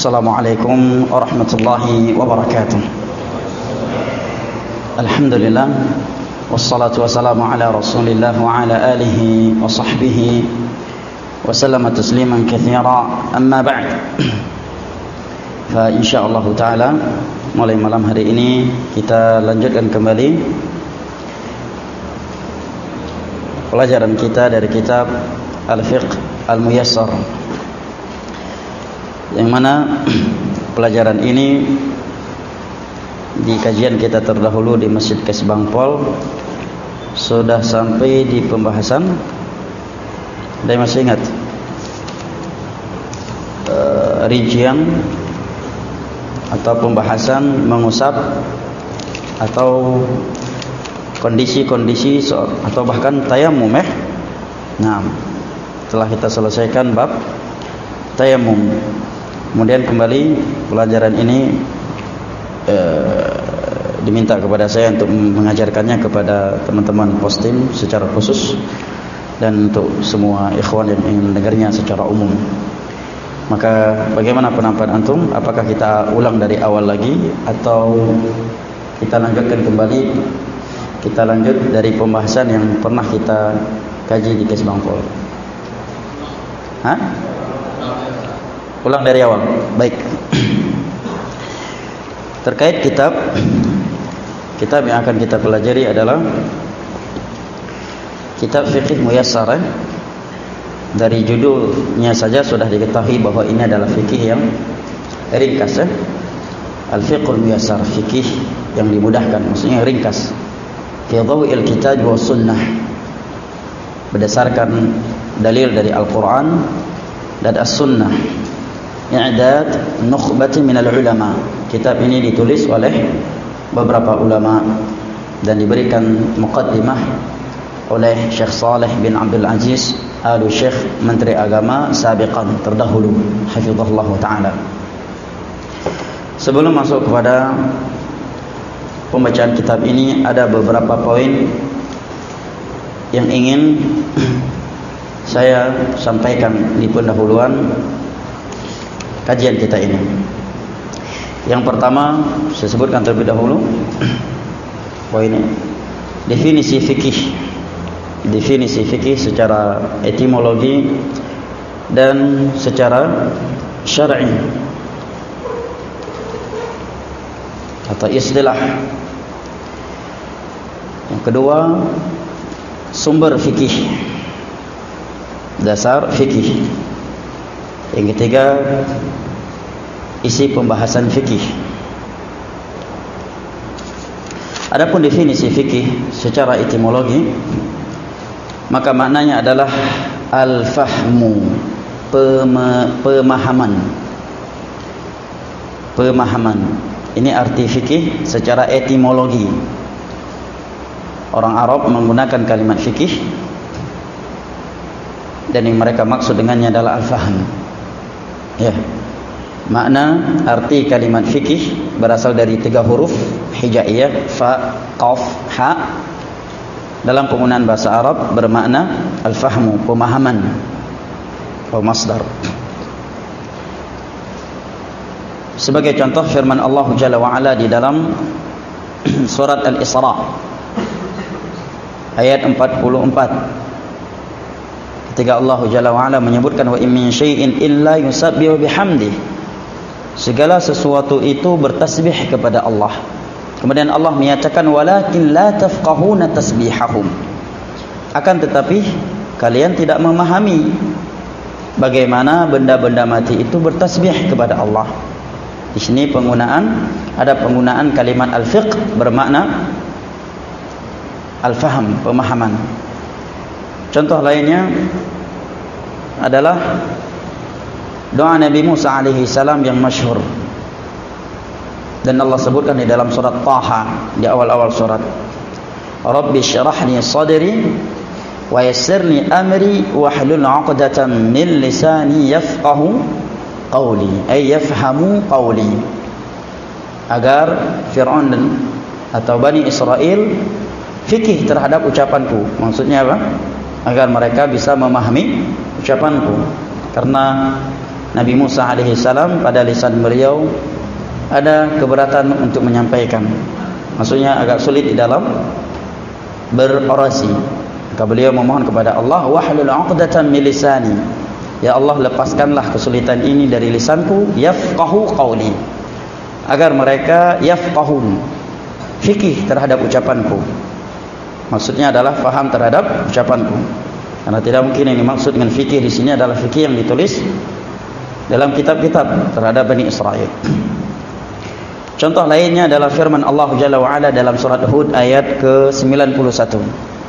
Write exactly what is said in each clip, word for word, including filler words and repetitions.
Assalamualaikum warahmatullahi wabarakatuh. Alhamdulillah, wassalatu wassalamu ala Rasulillah wa ala alihi wa sahbihi wa sallama tasliman katsira. Amma ba'd. Fa insyaallah taala mulai malam hari ini kita lanjutkan kembali pelajaran kita dari kitab Al-Fiqh Al-Muyassar, yang mana pelajaran ini di kajian kita terdahulu di Masjid Kesbangpol sudah sampai di pembahasan, dan masih ingat uh, rincian atau pembahasan mengusap atau kondisi-kondisi atau bahkan tayamum eh? Nah, telah kita selesaikan bab tayamum. Kemudian kembali pelajaran ini eh, diminta kepada saya untuk mengajarkannya kepada teman-teman postim secara khusus dan untuk semua ikhwan yang ingin mendengarnya secara umum. Maka bagaimana penampilan antum? Apakah kita ulang dari awal lagi atau kita lanjutkan kembali? Kita lanjut dari pembahasan yang pernah kita kaji di Kesbangpol. Hah? Ulang dari awal. Baik. Terkait kitab Kitab yang akan kita pelajari adalah Kitab Fiqh Muyassar. eh? Dari judulnya saja sudah diketahui bahwa ini adalah fikih yang ringkas. eh? Al-Fiqh Al-Muyassar, fikih yang dimudahkan, maksudnya ringkas. Fi dhawil kitab wa sunnah, berdasarkan dalil dari Al-Quran dan As-Sunnah. I'dad nukhbati minal ulama. Kitab ini ditulis oleh beberapa ulama dan diberikan muqaddimah oleh Syekh Saleh bin Abdul Aziz Al Syekh, Menteri Agama sabiqan, terdahulu, hafizahullah ta'ala. Sebelum masuk kepada pembacaan kitab ini, ada beberapa poin yang ingin saya sampaikan di pendahuluan kajian kita ini. Yang pertama saya sebutkan terlebih dahulu poinnya, definisi fikih. Definisi fikih secara etimologi dan secara syar'i atau istilah. Yang kedua, sumber fikih, dasar fikih. Yang ketiga, isi pembahasan fikih. Adapun definisi fikih secara etimologi, maka maknanya adalah al-fahmu, pemahaman. Pemahaman. Ini arti fikih secara etimologi. Orang Arab menggunakan kalimat fikih dan yang mereka maksud dengannya adalah al-fahm. Ya. Makna arti kalimat fikih berasal dari tiga huruf hijaiyah, fa, qaf, ha. Dalam penggunaan bahasa Arab bermakna al-fahmu, pemahaman, atau masdar. Sebagai contoh firman Allah Jalla wa Ala di dalam surat Al-Isra ayat empat puluh empat, ketika Allah Jalla wa Ala menyebutkan wa in min syai'in illa yusabbihu bihamdi, segala sesuatu itu bertasbih kepada Allah. Kemudian Allah menyatakan walakin la tafqahuna tasbihahum, akan tetapi kalian tidak memahami bagaimana benda-benda mati itu bertasbih kepada Allah. Di sini penggunaan ada penggunaan kalimat al-fiqh bermakna al-faham, pemahaman. Contoh lainnya adalah doa Nabi Musa alaihi salam yang masyhur, dan Allah sebutkan di dalam surat Taha di awal-awal surat, Rabbi syrahni sadri wa yassirni amri wahlul 'uqdatam min lisani yafqahu qawli, ay yafhamu qawli, agar Fir'aun dan atau Bani Israel fikih terhadap ucapanku. Maksudnya apa? Agar mereka bisa memahami ucapanku. Karena Nabi Musa alaihi salam pada lisan beliau ada keberatan untuk menyampaikan. Maksudnya agak sulit di dalam berorasi. Maka beliau memohon kepada Allah, wahlul 'uqdatam min lisani. Ya Allah, lepaskanlah kesulitan ini dari lisanku, yafqahu qawli, agar mereka yafqahun, fikih terhadap ucapanku. Maksudnya adalah faham terhadap ucapanku. Karena tidak mungkin ini maksud dengan fikih di sini adalah fikih yang ditulis dalam kitab-kitab terhadap Bani Israel. Contoh lainnya adalah firman Allah Jalla wa Ala dalam surat Hud ayat ke sembilan puluh satu.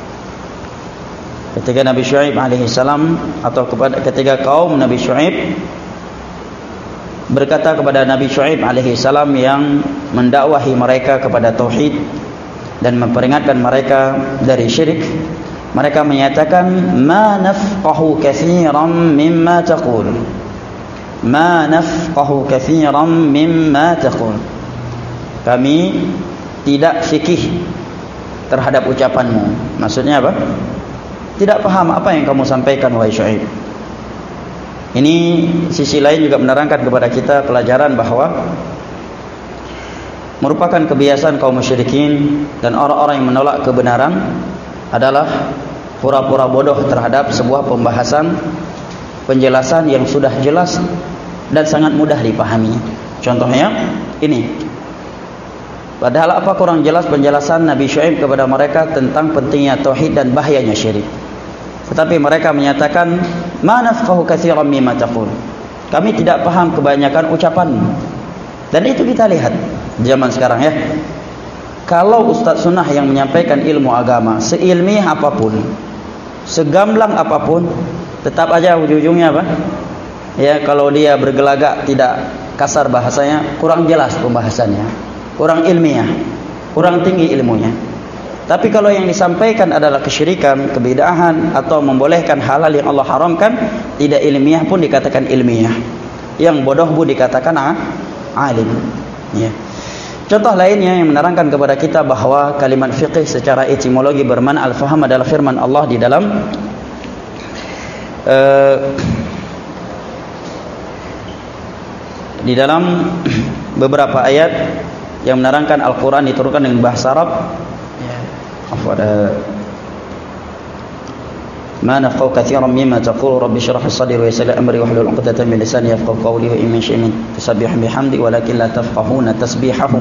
Ketika Nabi Syuaib alaihi salam atau kepada ketika kaum Nabi Syuaib berkata kepada Nabi Syuaib alaihi salam yang mendakwahi mereka kepada tauhid dan memperingatkan mereka dari syirik, mereka menyatakan, ma nafqahu katsiran mimma taqul, ma nafqahu katsiran mimma taqul, kami tidak fikih terhadap ucapanmu. Maksudnya apa? Tidak paham apa yang kamu sampaikan wahai Syuaib. Ini sisi lain juga menerangkan kepada kita pelajaran bahwa merupakan kebiasaan kaum musyrikin dan orang-orang yang menolak kebenaran adalah pura-pura bodoh terhadap sebuah pembahasan, penjelasan yang sudah jelas dan sangat mudah dipahami. Contohnya ini. Padahal apa kurang jelas penjelasan Nabi Syuaib kepada mereka tentang pentingnya tauhid dan bahayanya syirik. Tetapi mereka menyatakan, ma nafqahu katsiran mimma taqul, kami tidak paham kebanyakan ucapanmu. Dan itu kita lihat zaman sekarang ya. Kalau ustaz sunnah yang menyampaikan ilmu agama, seilmiah apapun, segamblang apapun, tetap aja ujung-ujungnya apa? Ya, kalau dia bergelagak tidak kasar bahasanya, kurang jelas pembahasannya, kurang ilmiah, kurang tinggi ilmunya. Tapi kalau yang disampaikan adalah kesyirikan, kebid'ahan atau membolehkan halal yang Allah haramkan, tidak ilmiah pun dikatakan ilmiah, yang bodoh pun dikatakan ah, alim. Ya. Contoh lainnya yang menerangkan kepada kita bahwa kalimat fiqih secara etimologi bermakna al-faham adalah firman Allah di dalam uh, di dalam beberapa ayat yang menerangkan Al-Quran diturunkan dengan bahasa Arab. Ma nafqahu katsiran mimma taqulu rabbi shrah sadri wa yassir li amri wahlul 'uqdatam min lisani yafqahu qawli wa in min shay'in tasabbihu bihamdi walakin la tafqahuna tasbihahum.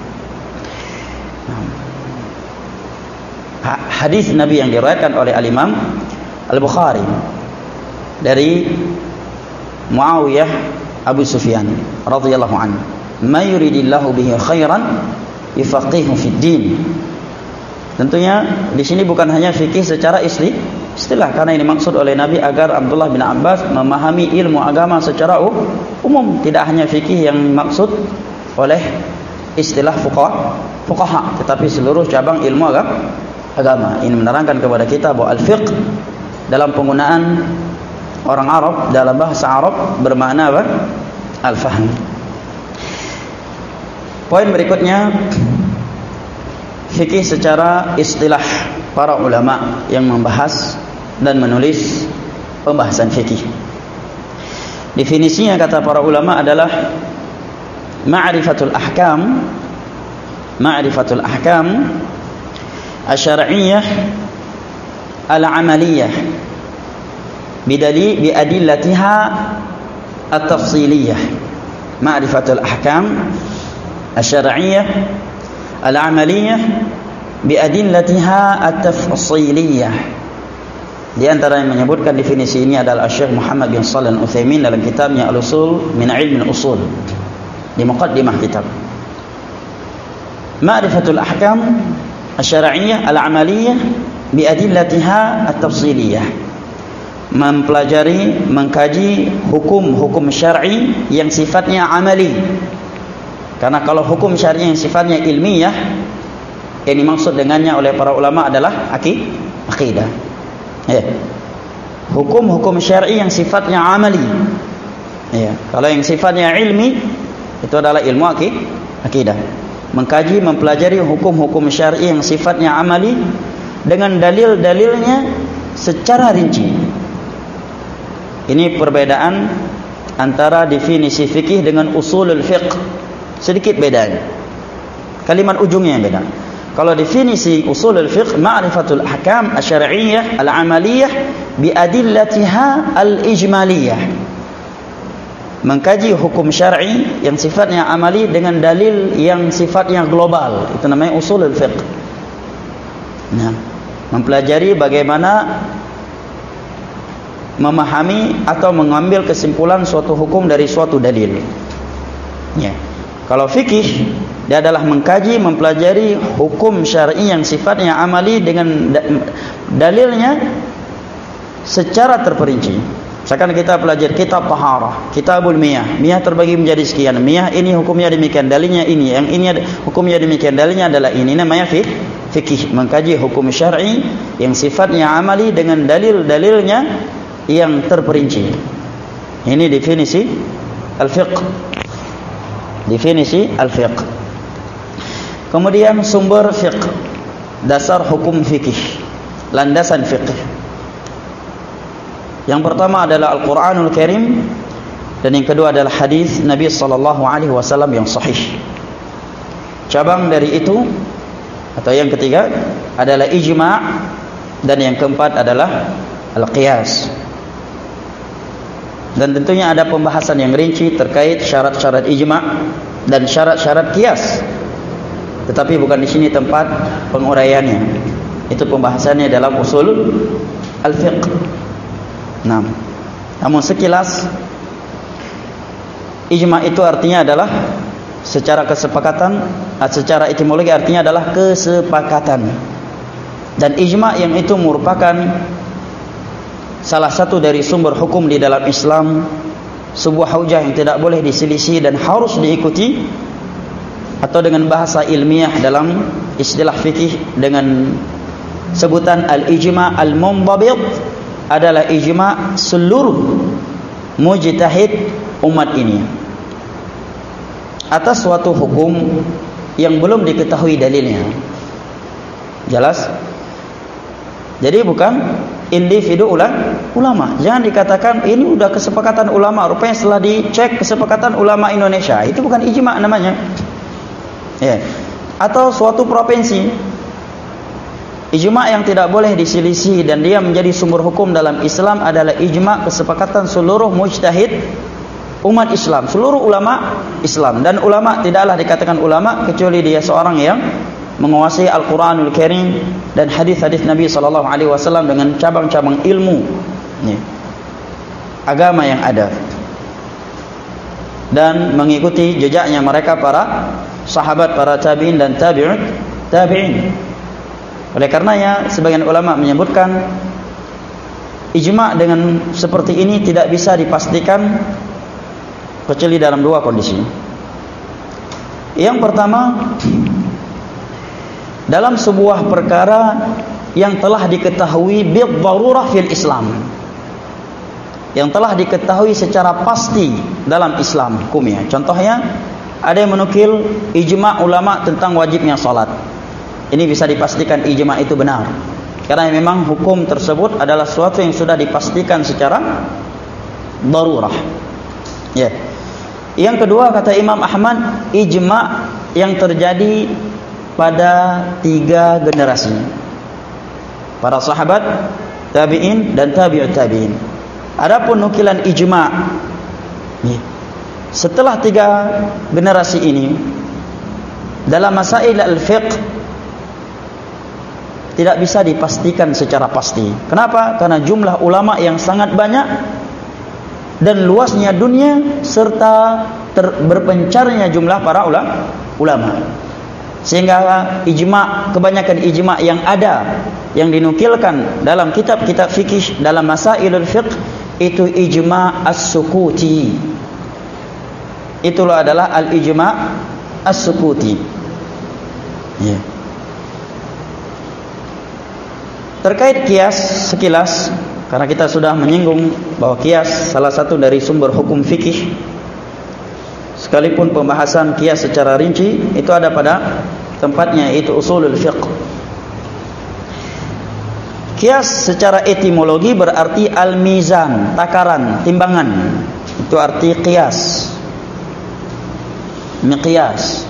Hadis Nabi yang diriwayatkan oleh Al-Imam Al-Bukhari dari Muawiyah Abu Sufyan radhiyallahu anhu, "Ma yuridillahu bihi khairan yufaqihu fid din." Tentunya di sini bukan hanya fikih secara isti, istilah, karena ini maksud oleh Nabi agar Abdullah bin Abbas memahami ilmu agama secara umum, tidak hanya fikih yang maksud oleh istilah fuqaha, fuqaha, tetapi seluruh cabang ilmu agama. Ini menerangkan kepada kita bahwa al-fiqh dalam penggunaan orang Arab, dalam bahasa Arab bermakna apa? Al-fahm. Poin berikutnya, fikih secara istilah para ulama yang membahas dan menulis pembahasan fikih. Definisinya kata para ulama adalah ma'rifatul ahkam, ma'rifatul ahkam asy-syar'iyyah al-'amaliyah bidali biadillatiha at-tafsiliyah. Ma'rifatul ahkam asy-syar'iyyah al-'amaliyah biadillatiha at-tafsiliyah. Di antara yang menyebutkan definisi ini adalah Syekh Muhammad bin Shalih Al-Utsaimin dalam kitabnya Al-Usul min Ilmi Al-Usul, di muqaddimah kitab. Ma'rifatul ahkam asy-syar'iyyah al-'amaliyah biadillatiha at-tafsiliyah, mempelajari, mengkaji hukum-hukum syar'i yang sifatnya amali. Karena kalau hukum syar'i yang sifatnya ilmiah, yang dimaksud dengannya oleh para ulama adalah akidah. Ya. Hukum-hukum syar'i yang sifatnya amali. Ya. Kalau yang sifatnya ilmi, itu adalah ilmu akidah. Mengkaji, mempelajari hukum-hukum syar'i yang sifatnya amali dengan dalil-dalilnya secara rinci. Ini perbedaan antara definisi fikih dengan usulul fiqh. Sedikit bedanya. Kalimat ujungnya yang beda. Kalau definisi usulul fiqh, ma'rifatul ahkam asy-syar'iyyah al-'amaliyah bi adillatiha al-ijmaliyah. Mengkaji hukum syar'i yang sifatnya amali dengan dalil yang sifatnya global. Itu namanya usulul fiqh. Nah, mempelajari bagaimana memahami atau mengambil kesimpulan suatu hukum dari suatu dalil. Ya. Kalau fikih, dia adalah mengkaji, mempelajari hukum syar'i yang sifatnya amali dengan dalilnya secara terperinci. Misalkan kita pelajari kitab taharah, kitabul miyah. Miyah terbagi menjadi sekian. Miyah ini hukumnya demikian, dalilnya ini. Yang ini hukumnya demikian, dalilnya adalah ini. Namanya fikih, mengkaji hukum syar'i yang sifatnya amali dengan dalil-dalilnya yang terperinci. Ini definisi al-fiqh. Definisi al-fiqh. Kemudian sumber fiqh, dasar hukum fikih, landasan fiqh. Yang pertama adalah Al-Quranul Karim, dan yang kedua adalah hadis Nabi sallallahu alaihi wasallam yang sahih. Cabang dari itu atau yang ketiga adalah ijma', dan yang keempat adalah al-qiyas. Dan tentunya ada pembahasan yang rinci terkait syarat-syarat ijma' dan syarat-syarat qiyas. Tetapi bukan di sini tempat penguraiannya. Itu pembahasannya dalam usul al-fiqh. Nah, namun sekilas ijma' itu artinya adalah secara kesepakatan, secara etimologi artinya adalah kesepakatan. Dan ijma' yang itu merupakan salah satu dari sumber hukum di dalam Islam, sebuah hujah yang tidak boleh diselisih dan harus diikuti, atau dengan bahasa ilmiah dalam istilah fikih dengan sebutan al-ijma' al-mundabit, adalah ijma' seluruh mujtahid umat ini atas suatu hukum yang belum diketahui dalilnya. Jelas? Jadi bukan individu ulama. Jangan dikatakan ini udah kesepakatan ulama, rupanya setelah dicek kesepakatan ulama Indonesia. Itu bukan ijma' namanya. Ya. Atau suatu provinsi. Ijma' yang tidak boleh diselisih dan dia menjadi sumber hukum dalam Islam adalah ijma' kesepakatan seluruh mujtahid umat Islam, seluruh ulama Islam. Dan ulama tidaklah dikatakan ulama kecuali dia seorang yang menguasai Al-Quranul Karim dan hadis-hadis Nabi sallallahu alaihi wasallam dengan cabang-cabang ilmu ya, agama yang ada, dan mengikuti jejaknya mereka para sahabat, para tabi'in dan tabi'ut tabi'in. Oleh karenanya sebagian ulama menyebutkan ijma' dengan seperti ini tidak bisa dipastikan kecuali dalam dua kondisi. Yang pertama, dalam sebuah perkara yang telah diketahui bid-darurah fil Islam, yang telah diketahui secara pasti dalam Islam hukumnya. Contohnya, ada yang menukil ijma' ulama tentang wajibnya salat. Ini bisa dipastikan ijma' itu benar, karena memang hukum tersebut adalah sesuatu yang sudah dipastikan secara darurah. Ya. Yang kedua, kata Imam Ahmad, ijma' yang terjadi pada tiga generasi, para sahabat, tabi'in dan tabi'ut tabi'in. Adapun nukilan ijma' setelah tiga generasi ini dalam masail al-fiqh tidak bisa dipastikan secara pasti. Kenapa? Karena jumlah ulama yang sangat banyak dan luasnya dunia serta ter- berpencarnya jumlah para ulama ulama. Sehingga ijma', kebanyakan ijma' yang ada, yang dinukilkan dalam kitab-kitab fikih, dalam masailul fiqh, itu ijma' as-sukuti. Itulah adalah al-ijma' as-sukuti. Ya. Terkait qiyas sekilas, karena kita sudah menyinggung bahwa qiyas salah satu dari sumber hukum fikih, sekalipun pembahasan qiyas secara rinci itu ada pada tempatnya, yaitu usulul fiqh. Qiyas secara etimologi berarti al-mizan, takaran, timbangan. Itu arti qiyas, miqyas.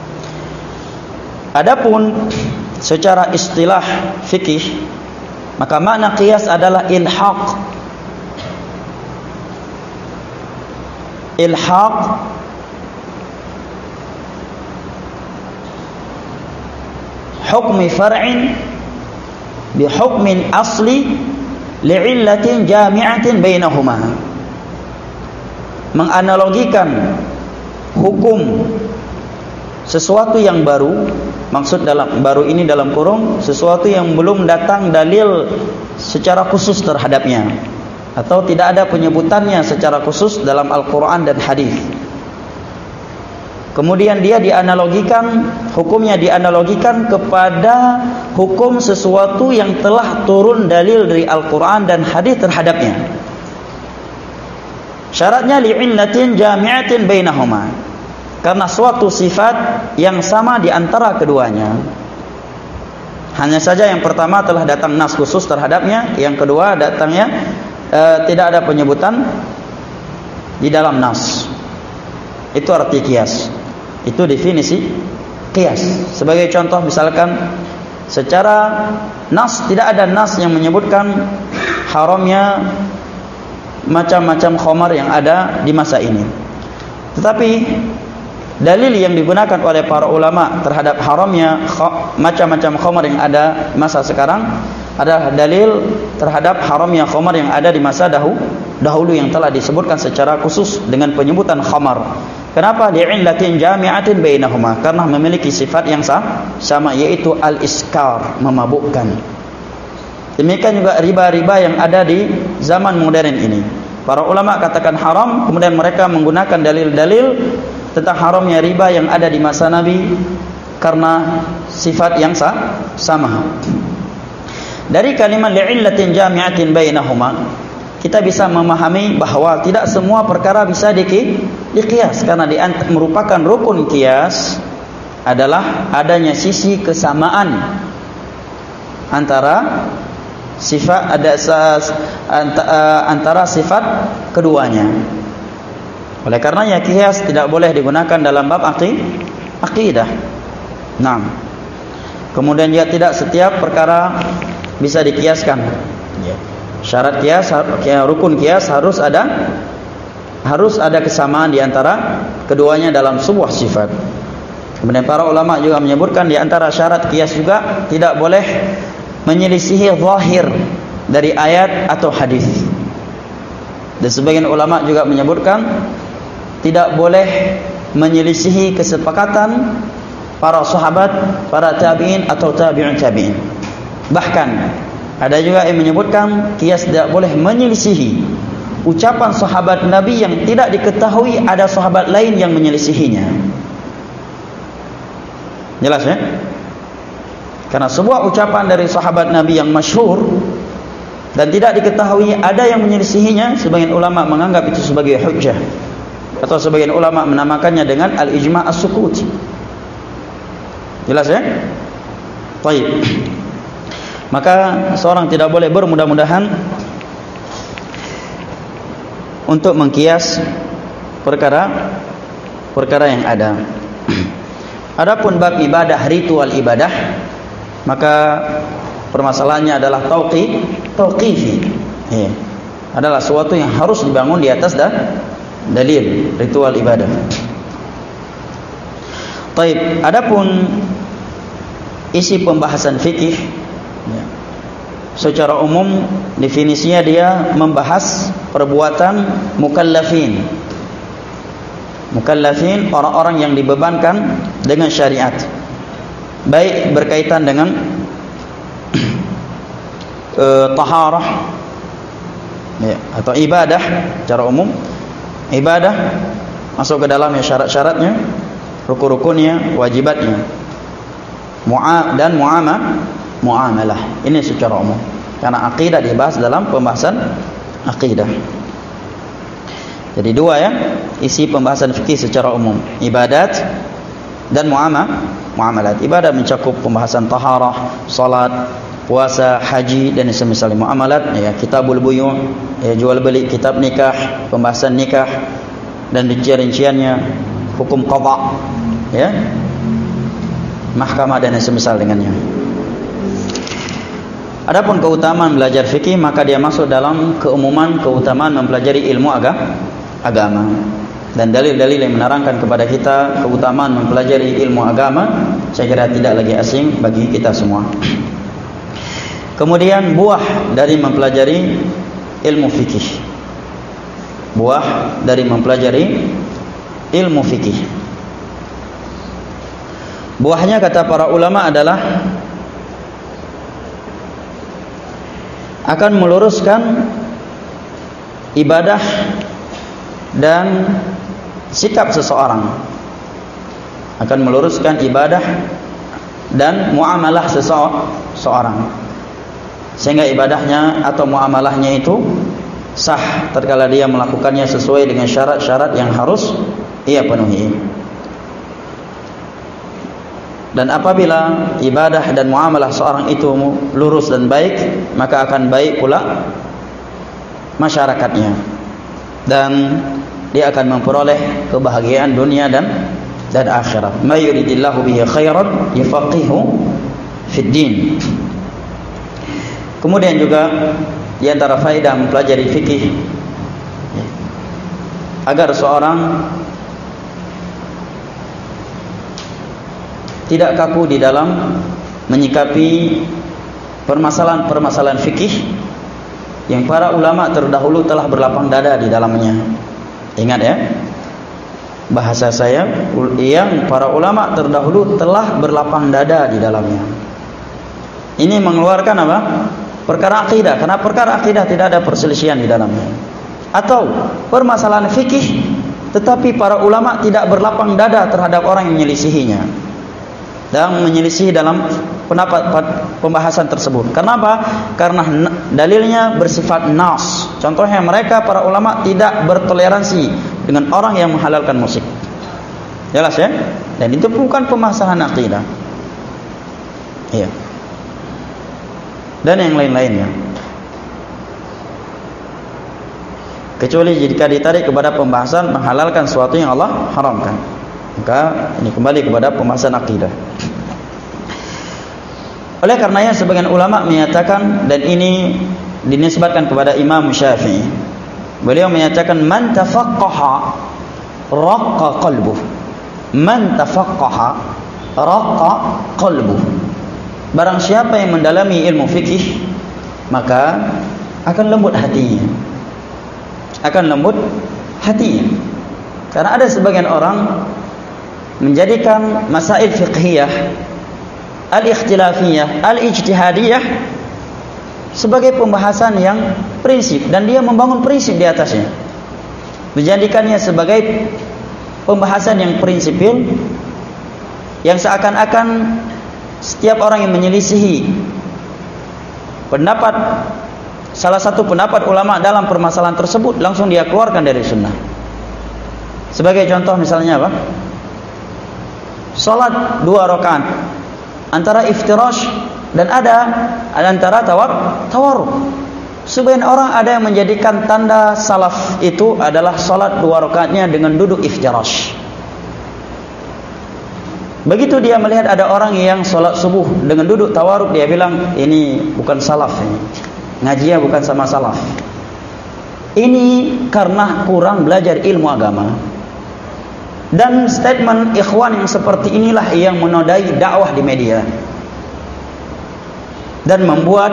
Adapun secara istilah fikih, maka makna qiyas adalah ilhaq. Ilhaq hukmi far'in bi hukmin asli li'illatin jami'atin bainahuma. Menganalogikan hukum sesuatu yang baru, maksud dalam baru ini dalam kurung sesuatu yang belum datang dalil secara khusus terhadapnya, atau tidak ada penyebutannya secara khusus dalam Al-Quran dan hadis. Kemudian dia dianalogikan, hukumnya dianalogikan kepada hukum sesuatu yang telah turun dalil dari Al-Quran dan hadis terhadapnya. Syaratnya li'illatin jami'atin bainahuma, karena suatu sifat yang sama di antara keduanya. Hanya saja yang pertama telah datang nas khusus terhadapnya, yang kedua datangnya e, tidak ada penyebutan di dalam nas. Itu arti qiyas. Itu definisi qiyas. Sebagai contoh, misalkan secara nas tidak ada nas yang menyebutkan haramnya macam-macam khamar yang ada di masa ini, tetapi dalil yang digunakan oleh para ulama terhadap haramnya macam-macam khamar yang ada masa sekarang adalah dalil terhadap haramnya khamar yang ada di masa dahulu, dahulu yang telah disebutkan secara khusus dengan penyebutan khamar. Kenapa? Li'illatin jami'atin bainahuma, karena memiliki sifat yang sama, yaitu al-iskar, memabukkan. Demikian juga riba-riba yang ada di zaman modern ini. Para ulama katakan haram, kemudian mereka menggunakan dalil-dalil tentang haramnya riba yang ada di masa Nabi karena sifat yang sama. Dari kalimat li'illatin jami'atin bainahuma, kita bisa memahami bahawa tidak semua perkara bisa diqiyas, karena di merupakan rukun qiyas adalah adanya sisi kesamaan antara sifat ada antara sifat keduanya. Oleh karenanya qiyas tidak boleh digunakan dalam bab aqidah. Naam. Kemudian dia tidak setiap perkara bisa dikiaskan. Syarat qiyas, rukun qiyas harus ada harus ada kesamaan di antara keduanya dalam sebuah sifat. Kemudian para ulama juga menyebutkan di antara syarat qiyas juga tidak boleh menyelisihi zahir dari ayat atau hadis. Dan sebagian ulama juga menyebutkan tidak boleh menyelisihi kesepakatan para sahabat, para tabi'in atau tabi'un tabi'in. Bahkan ada juga yang menyebutkan qiyas tidak boleh menyelisihi ucapan sahabat Nabi yang tidak diketahui ada sahabat lain yang menyelisihinya. Jelas ya? Karena sebuah ucapan dari sahabat Nabi yang masyhur dan tidak diketahui ada yang menyelisihinya, sebagian ulama menganggap itu sebagai hujjah, atau sebagian ulama menamakannya dengan al-ijma' as-sukuti. Jelas ya? Baik. Maka seorang tidak boleh bermudah-mudahan untuk mengkias perkara perkara yang ada. Adapun bab ibadah, ritual ibadah, maka permasalahannya adalah tauqi, tauqifi. Ya. Adalah sesuatu yang harus dibangun di atas dah dalil, ritual ibadah. Baik, adapun isi pembahasan fikih, ya, secara umum definisinya dia membahas perbuatan mukallafin. Mukallafin, orang-orang yang dibebankan dengan syariat, baik berkaitan dengan uh, taharah, ya, atau ibadah secara umum. Ibadah masuk ke dalamnya syarat-syaratnya, rukun-rukunnya, wajibatnya, Mu'a dan mu'ama, mu'amalah. Ini secara umum. Karena akidah dibahas dalam pembahasan akidah. Jadi dua ya, isi pembahasan fikih secara umum, ibadat dan mu'ama, muamalat. Ibadah mencakup pembahasan taharah, salat, puasa, haji dan semisal muamalat, ya, kitabul buyu', ya, jual beli, kitab nikah, pembahasan nikah dan rincian-rinciannya, hukum qada, ya, mahkamah dan semisal dengannya. Adapun keutamaan belajar fikih, maka dia masuk dalam keumuman keutamaan mempelajari ilmu agama. agama. Dan dalil-dalil yang menerangkan kepada kita keutamaan mempelajari ilmu agama, saya kira tidak lagi asing bagi kita semua. Kemudian buah dari mempelajari ilmu fikih. Buah dari mempelajari ilmu fikih. Buahnya kata para ulama adalah akan meluruskan ibadah dan sikap seseorang, akan meluruskan ibadah dan muamalah seseorang, sehingga ibadahnya atau muamalahnya itu sah tatkala dia melakukannya sesuai dengan syarat-syarat yang harus ia penuhi. Dan apabila ibadah dan muamalah seorang itu lurus dan baik, maka akan baik pula masyarakatnya, dan dia akan memperoleh kebahagiaan dunia dan dan akhirat. May yuridillahu bihi khairan yufaqihu fid din. Kemudian juga di antara faedah mempelajari fikih, agar seorang tidak kaku di dalam menyikapi permasalahan-permasalahan fikih yang para ulama terdahulu telah berlapang dada di dalamnya. Ingat ya, bahasa saya, yang para ulama terdahulu telah berlapang dada di dalamnya. Ini mengeluarkan apa? Perkara akidah. Karena perkara akidah tidak ada perselisihan di dalamnya. Atau permasalahan fikih, tetapi para ulama tidak berlapang dada terhadap orang yang menyelisihinya dan menyelisih dalam pendapat pembahasan tersebut. Kenapa? Karena dalilnya bersifat nas. Contohnya mereka para ulama tidak bertoleransi dengan orang yang menghalalkan musik. Jelas ya? Dan itu bukan pembahasan akidah. Iya. Dan yang lain-lainnya. Kecuali jika ditarik kepada pembahasan menghalalkan sesuatu yang Allah haramkan, maka ini kembali kepada pembahasan akidah. Oleh karenanya sebagian ulama menyatakan, dan ini dinisbatkan kepada Imam Syafi'i, beliau menyatakan man tafaqqaha raqqa qalbuh. Man tafaqqaha raqqa qalbuh. Barang siapa yang mendalami ilmu fikih, maka akan lembut hatinya. Akan lembut hatinya. Karena ada sebagian orang menjadikan masail fiqhiyah, al-ikhtilafiyah, al-ijtihadiyah sebagai pembahasan yang prinsip, dan dia membangun prinsip di atasnya, menjadikannya sebagai pembahasan yang prinsipil, yang seakan-akan setiap orang yang menyelisihi pendapat, salah satu pendapat ulama dalam permasalahan tersebut, langsung dia keluarkan dari sunnah. Sebagai contoh misalnya apa? Salat dua rakaat antara iftirash dan ada antara tawar tawarruk. Sebagian orang ada yang menjadikan tanda salaf itu adalah salat dua rakaatnya dengan duduk iftirash. Begitu dia melihat ada orang yang salat subuh dengan duduk tawarruk, dia bilang ini bukan salaf, ini ngajinya bukan sama salaf. Ini karena kurang belajar ilmu agama. Dan statement ikhwan yang seperti inilah yang menodai dakwah di media dan membuat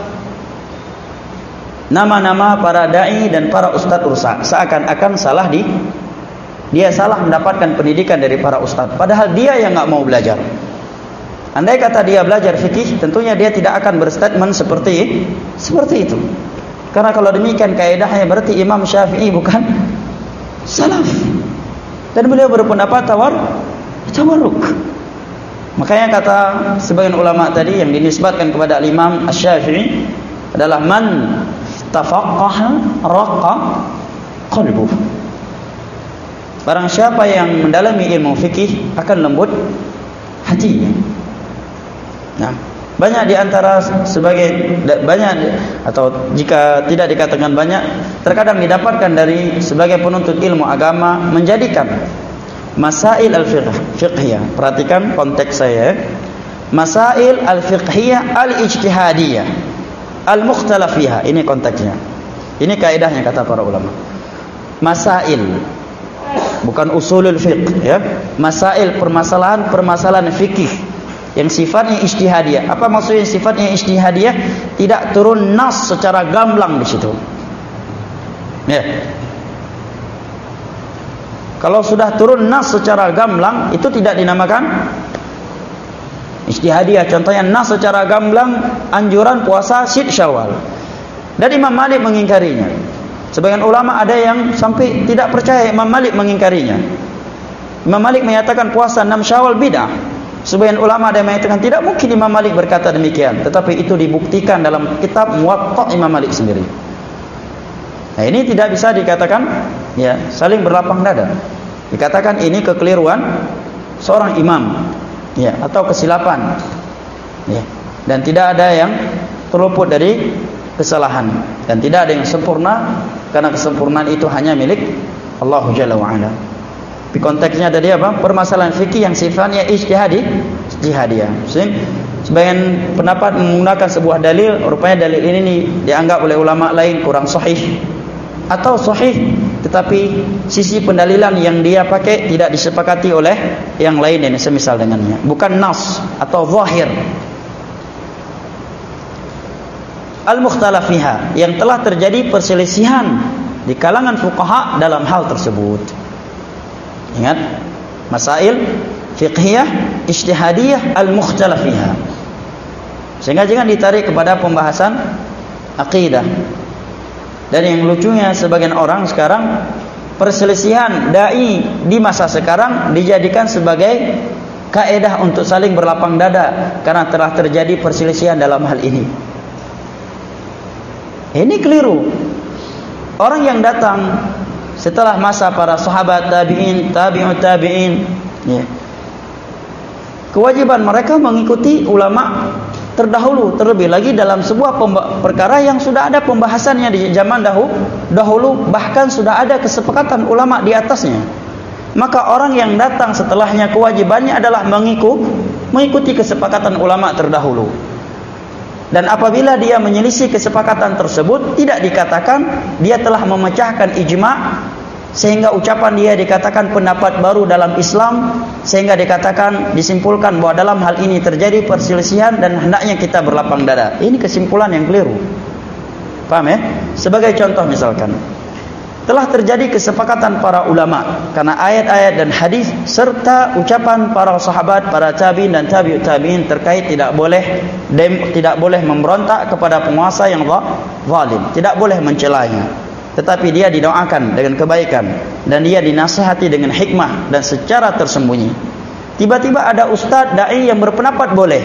nama-nama para dai dan para ustaz rusak, seakan-akan salah di dia salah mendapatkan pendidikan dari para ustaz, padahal dia yang enggak mau belajar. Andai kata dia belajar fikih, tentunya dia tidak akan berstatement seperti seperti itu. Karena kalau demikian kaidahnya berarti Imam Syafi'i bukan salaf. Dan beliau berpendapat tawar tawarruk. Makanya kata sebagian ulama tadi yang dinisbatkan kepada Imam Asy-Syafi'i adalah man tafaqqaha raqqa qalbuh. Barang siapa yang mendalami ilmu fikih akan lembut hatinya. Nah, Banyak di antara sebagai banyak atau jika tidak dikatakan banyak, terkadang didapatkan dari sebagai penuntut ilmu agama menjadikan masail al-fiqhiyah. Perhatikan konteks saya. Masail al-fiqhiyah al-ijtihadiyah al-mukhtalaf fiha. Ini konteksnya. Ini kaidahnya kata para ulama. Masail bukan usulul fiqh ya. Masail permasalahan-permasalahan fikih yang sifatnya ijtihadiyah. Apa maksudnya sifatnya ijtihadiyah? Tidak turun nas secara gamblang di situ. Ya. Kalau sudah turun nas secara gamblang, itu tidak dinamakan ijtihadiyah. Contohnya nas secara gamblang anjuran puasa Syed Syawal. Dan Imam Malik mengingkarinya. Sebagian ulama ada yang sampai tidak percaya Imam Malik mengingkarinya. Imam Malik menyatakan puasa enam Syawal bid'ah. Sebagian ulama ada yang mengatakan tidak mungkin Imam Malik berkata demikian, tetapi itu dibuktikan dalam kitab Muwatta Imam Malik sendiri. Nah, ini tidak bisa dikatakan ya saling berlapang dada. Dikatakan ini kekeliruan seorang imam ya atau kesilapan. Ya. Dan tidak ada yang terluput dari kesalahan dan tidak ada yang sempurna karena kesempurnaan itu hanya milik Allah Jalla wa Ala. Di konteksnya tadi apa? Permasalahan fikih yang sifatnya ijtihadi, ijtihadiyah. Sehingga sebagian pendapat menggunakan sebuah dalil, rupanya dalil ini nih, dianggap oleh ulama lain kurang sahih atau sahih, tetapi sisi pendalilan yang dia pakai tidak disepakati oleh yang lain yang semisal dengannya. Bukan nas atau zahir. Al-mukhtalaf fiha, yang telah terjadi perselisihan di kalangan fuqaha dalam hal tersebut. Ingat, masail fiqhiyah ijtihadiyah al-mukhtalaf fiha. Sehingga jangan ditarik kepada pembahasan akidah. Dan yang lucunya sebagian orang sekarang perselisihan dai di masa sekarang dijadikan sebagai kaedah untuk saling berlapang dada karena telah terjadi perselisihan dalam hal ini. Ini keliru. Orang yang datang setelah masa para sahabat tabi'in, tabi'ut tabi'in, ya. Kewajiban mereka mengikuti ulama terdahulu, terlebih lagi dalam sebuah perkara yang sudah ada pembahasannya di zaman dahulu, dahulu bahkan sudah ada kesepakatan ulama di atasnya. Maka orang yang datang setelahnya kewajibannya adalah mengikut, mengikuti kesepakatan ulama terdahulu. Dan apabila dia menyelisih kesepakatan tersebut, tidak dikatakan dia telah memecahkan ijma' sehingga ucapan dia dikatakan pendapat baru dalam Islam, sehingga dikatakan disimpulkan bahwa dalam hal ini terjadi perselisihan dan hendaknya kita berlapang dada. Ini kesimpulan yang keliru. Paham ya? Sebagai contoh misalkan, telah terjadi kesepakatan para ulama karena ayat-ayat dan hadis serta ucapan para sahabat, para tabi'in dan tabi'ut tabi'in terkait tidak boleh dem, tidak boleh memberontak kepada penguasa yang zalim, tidak boleh mencelanya, tetapi dia didoakan dengan kebaikan dan dia dinasihati dengan hikmah dan secara tersembunyi. Tiba-tiba ada ustaz dai yang berpendapat boleh.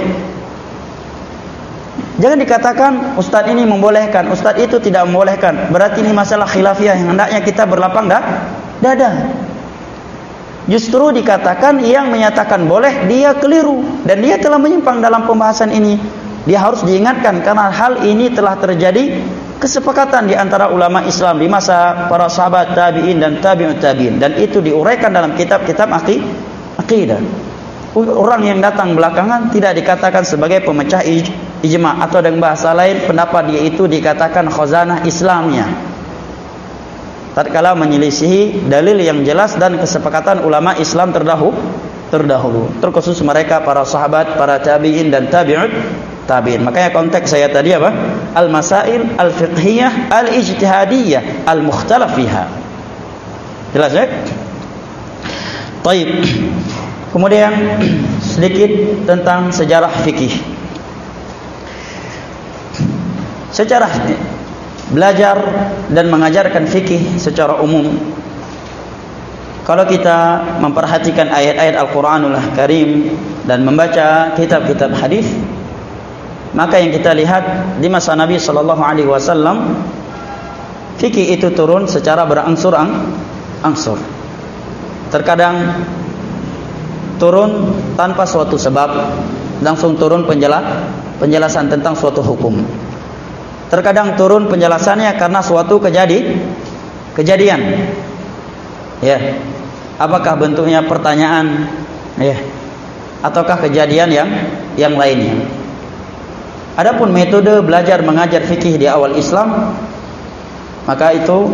Jangan dikatakan ustaz ini membolehkan, ustaz itu tidak membolehkan. Berarti ini masalah khilafiyah yang hendaknya kita berlapang dada. Justru dikatakan yang menyatakan boleh dia keliru dan dia telah menyimpang dalam pembahasan ini. Dia harus diingatkan karena hal ini telah terjadi kesepakatan di antara ulama Islam di masa para sahabat tabi'in dan tabi'ut tabi'in, dan itu diuraikan dalam kitab-kitab akidah. Orang yang datang belakangan tidak dikatakan sebagai pemecah ijma', atau dengan bahasa lain pendapat dia itu dikatakan khazanah Islamnya tatkala menyelisihi dalil yang jelas dan kesepakatan ulama Islam terdahulu terdahulu terkhusus mereka para sahabat, para tabi'in dan tabi'ut tabi'in. Makanya konteks saya tadi apa? Al-masail al-fiqhiyah al-ijtihadiyah al-mukhtalaf fiha. Jelas ya? Baik. Kemudian sedikit tentang sejarah fikih. Sejarah belajar dan mengajarkan fikih secara umum, kalau kita memperhatikan ayat-ayat Al-Quranul Karim dan membaca kitab-kitab hadis, maka yang kita lihat di masa Nabi Sallallahu Alaihi Wasallam, fikih itu turun secara berangsur-angsur. Terkadang turun tanpa suatu sebab, langsung turun penjelas penjelasan tentang suatu hukum. Terkadang turun penjelasannya karena suatu kejadi, kejadian. Ya. Apakah bentuknya pertanyaan, ya, ataukah kejadian yang yang lainnya. Adapun metode belajar mengajar fikih di awal Islam, maka itu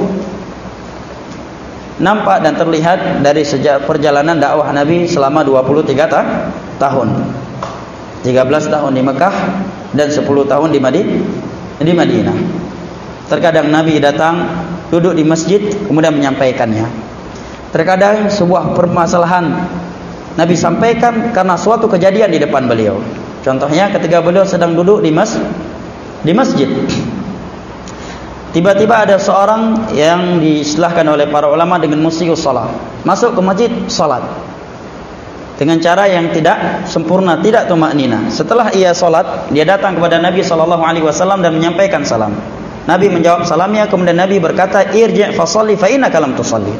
nampak dan terlihat dari sejak perjalanan dakwah Nabi selama dua puluh tiga tahun. tiga belas tahun di Mekah dan sepuluh tahun di Madinah. Di Madinah. Terkadang Nabi datang duduk di masjid kemudian menyampaikannya. Terkadang sebuah permasalahan Nabi sampaikan karena suatu kejadian di depan beliau. Contohnya ketika beliau sedang duduk di mas di masjid. Tiba-tiba ada seorang yang diistilahkan oleh para ulama dengan musiius salat, masuk ke masjid salat dengan cara yang tidak sempurna, tidak tumaknina. Setelah ia salat, dia datang kepada Nabi sallallahu alaihi wasallam dan menyampaikan salam. Nabi menjawab salamnya, kemudian Nabi berkata, "Irji' fa shalli fa innaka lam tusalli."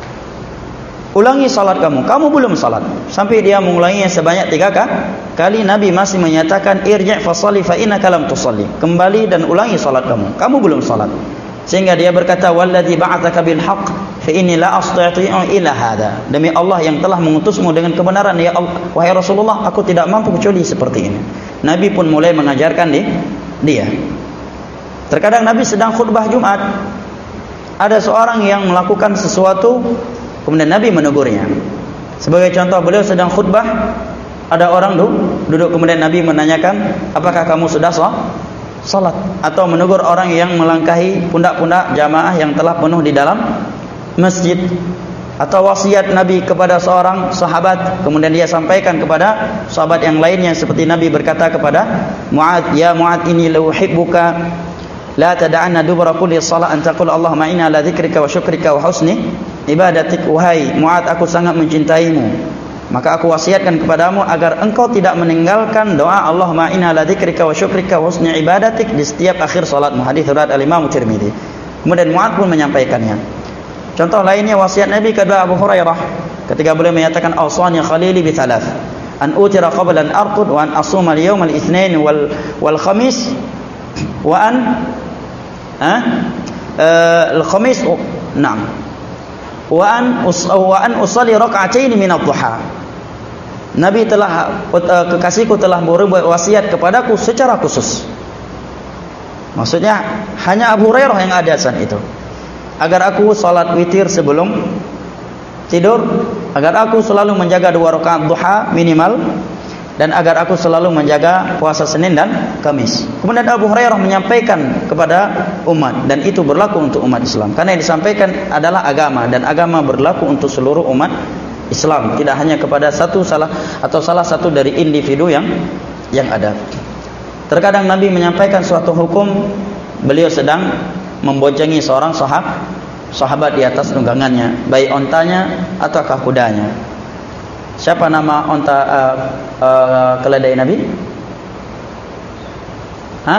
Ulangi salat kamu, kamu belum salat. Sampai dia mengulanginya sebanyak tiga kali, Nabi masih menyatakan, "Irji' fa shalli fa innaka lam tusalli." Kembali dan ulangi salat kamu, kamu belum salat. Sehingga dia berkata, "Walladzi ba'atsaka bil haqq fa inni la astati'u illa hadha." Demi Allah yang telah mengutusmu dengan kebenaran, ya Allah, wahai Rasulullah, aku tidak mampu kecuali seperti ini. Nabi pun mulai mengajarkan dia. Terkadang Nabi sedang khutbah Jumat, ada seorang yang melakukan sesuatu, kemudian Nabi menegurnya. Sebagai contoh, beliau sedang khutbah, ada orang duduk, kemudian Nabi menanyakan, "Apakah kamu sudah salat?" Atau menegur orang yang melangkahi pundak-pundak jamaah yang telah penuh di dalam masjid. Atau wasiat Nabi kepada seorang sahabat, kemudian dia sampaikan kepada sahabat yang lainnya, seperti Nabi berkata kepada Mu'ad, "Ya Mu'ad, inni la uhibbuka la tad'anna dubura kulli shalah an taqul Allahumma inna ala dzikrika wa syukrika wa husni ibadatik." Wahai Mu'ad, aku sangat mencintaimu, maka aku wasiatkan kepadamu agar engkau tidak meninggalkan doa Allahumma inna ala dzikrika wa syukrika wa husni ibadatik di setiap akhir salatmu. Hadis riwayat Al-Imam Tirmidzi. Kemudian Mu'ad pun menyampaikannya. Contoh lainnya wasiat Nabi kepada Abu Hurairah ketika beliau menyatakan, "Awsani khalili bi thalath, an utira qabla an arqud wa an asuma al-yawm al-itsnain wal wal khamis wa an ha al-khamis na'am wa an wa an usalli rak'atain min ad-duha." Nabi telah, kekasihku telah berbuat wasiat kepadaku secara khusus. Maksudnya hanya Abu Hurairah yang ada saat itu, agar aku salat witir sebelum tidur, agar aku selalu menjaga dua rakaat duha minimal, dan agar aku selalu menjaga puasa Senin dan Kamis. Kemudian Abu Hurairah menyampaikan kepada umat, dan itu berlaku untuk umat Islam, karena yang disampaikan adalah agama, dan agama berlaku untuk seluruh umat Islam, tidak hanya kepada satu salah atau salah satu dari individu yang yang ada. Terkadang Nabi menyampaikan suatu hukum, beliau sedang memboncengi seorang sahabat sahabat di atas tunggangannya, baik ontanya ataukah kudanya. Siapa nama onta uh, uh, keledai Nabi? Hah?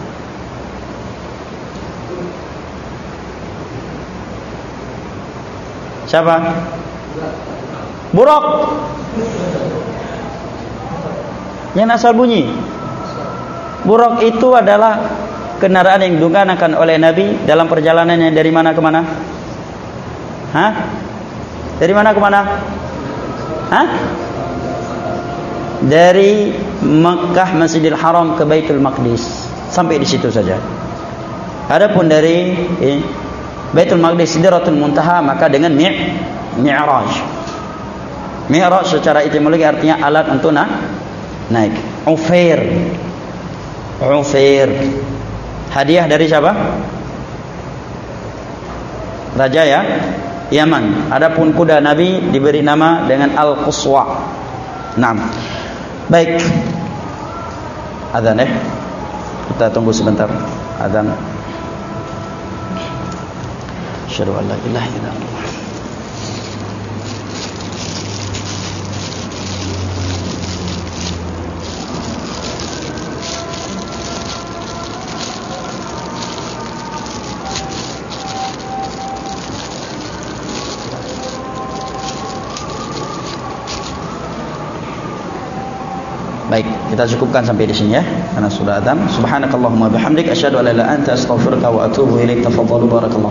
Siapa? Buraq. Yang asal bunyi. Buraq itu adalah kendaraan yang digunakan oleh Nabi dalam perjalanannya dari mana ke mana? Hah? Dari mana ke mana? Hah? Dari Mekah Masjidil Haram ke Baitul Maqdis, sampai di situ saja. Adapun dari eh, Baitul Maqdis Sidratul Muntaha, maka dengan mi' mi'raj. Mi'raj secara etimologi artinya alat untuk na naik. Ufair. Ufair. Hadiah dari siapa? Raja ya, Yaman. Adapun kuda Nabi diberi nama dengan Al-Quswa. Naam. Baik. Azan eh. Kita tunggu sebentar. Azan. Asyhadu an la ilaha illallah. Baik, kita cukupkan sampai di sini ya, karena sudah adzan. Subhanakallahumma bihamdik asyhadu an la ilaha illa anta astaghfiruka wa atubu ilaik. Tafadhalu barakallahu.